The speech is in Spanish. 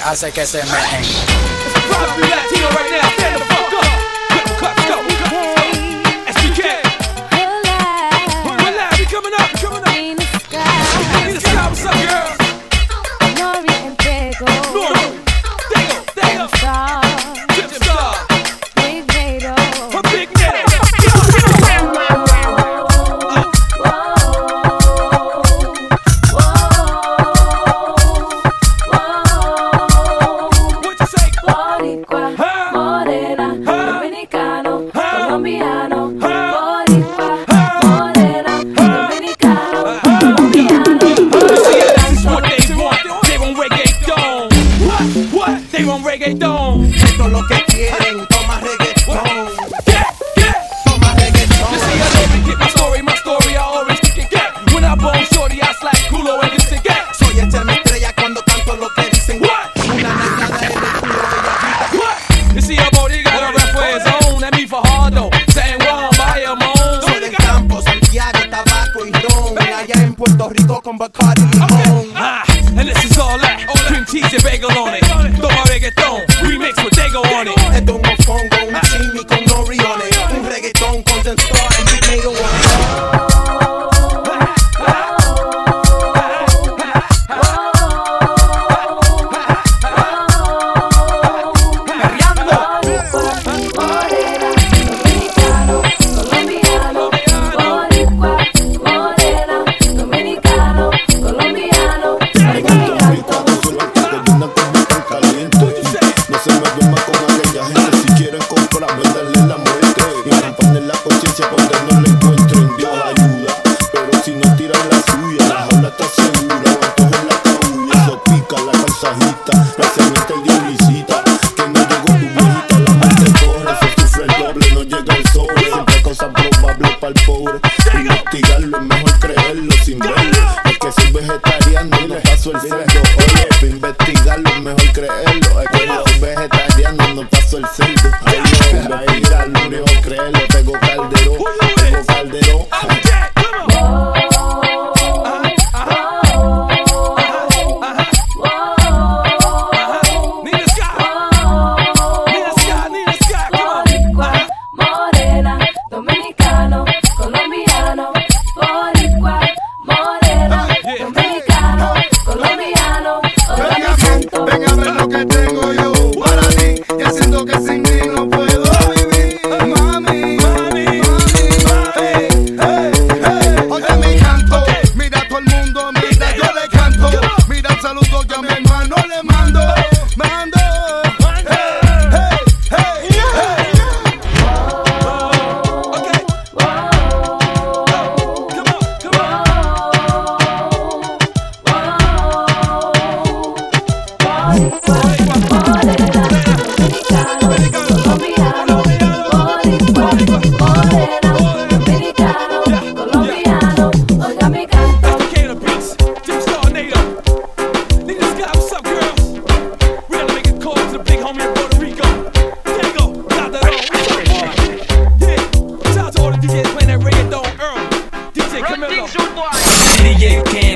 hace que se meen. Esto es lo que quieren, toma reggaetón. Toma reggaetón. You see, I never get my story, I always get. When I bone shorty, I slide culo and get get. Soy echarme estrella cuando canto lo que dicen. What? Una nalgada en el culo de ella. What? You see, a body got a rap for his own. That me for hard though. Saying one by a moan. Soy del campo, Santiago, tabaco y ron. Allá en Puerto Rico con Bacardi y limón. And this is all that. Cream cheese and bagel on it. Toma reggaeton. Remix with Dago on it. Esto es un mofongo, un chimi con oriones. Un reggaetón con Sensor and Big Nado on it. Investigarlo es mejor creerlo sin verlo. Es que soy vegetariano y no paso el cerdo. Oye, para investigarlo es mejor creerlo. Es que yo soy vegetariano y no paso el cerdo. Ay, no, investigarlo es mejor creerlo. Tengo calderón, tengo calderón. DJ Cam